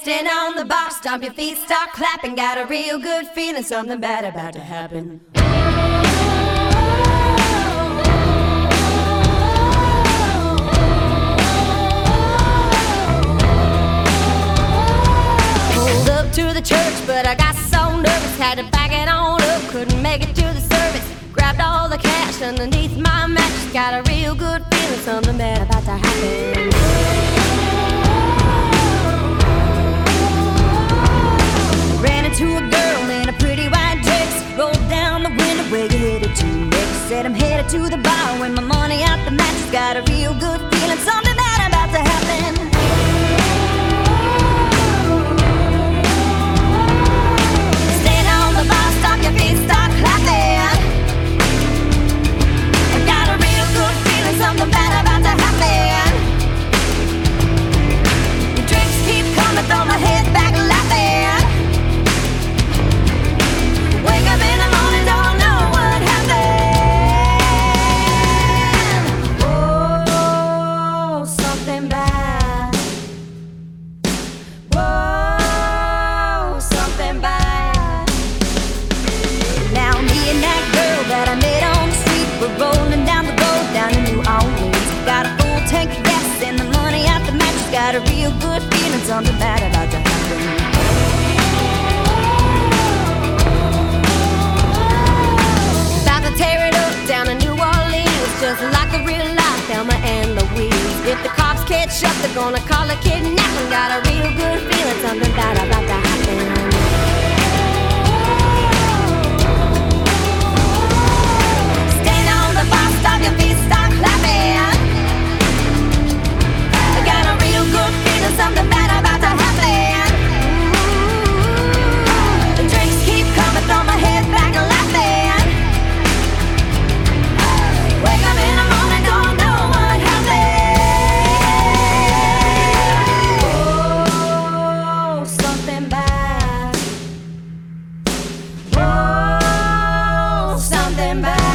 Stand on the box, stomp your feet, start clapping. Got a real good feeling, something bad about to happen. Pulled up to the church, but I got so nervous, had to back it on up, couldn't make it to the service. Grabbed all the cash underneath my mattress. Got a real good feeling, something bad about to happen. Ran into a girl in a pretty white dress, rolled down the window, where you headed to next? Said I'm headed to the bar, with my money out the mattress. Got a real good feeling, something bad about to happen. Stand on the bar, stop your feet, start clapping. I got a real good feeling, something bad about to happen. The drinks keep coming, throw my head back laughing. Wake up in the morning, don't know what happened. Oh, something bad. Whoa, something bad. Now me and that girl that I met on the street, we're rolling down the road down in New Orleans. Got a full tank of gas and the money out the mattress. Got a real good feeling, something bad about to happen. Tear it up down in New Orleans, just like a real life Thelma and Louise. If the cops catch up, they're gonna call it kidnapping. Got a real good feeling, something bad about to happen. Stand on the bar, stop your feet, start clapping. I got a real good feeling, something bad about to happen. The drinks keep coming, throw my head back laughing. Wake up in the morning, don't know what happened. Oh, something bad. Oh, something bad.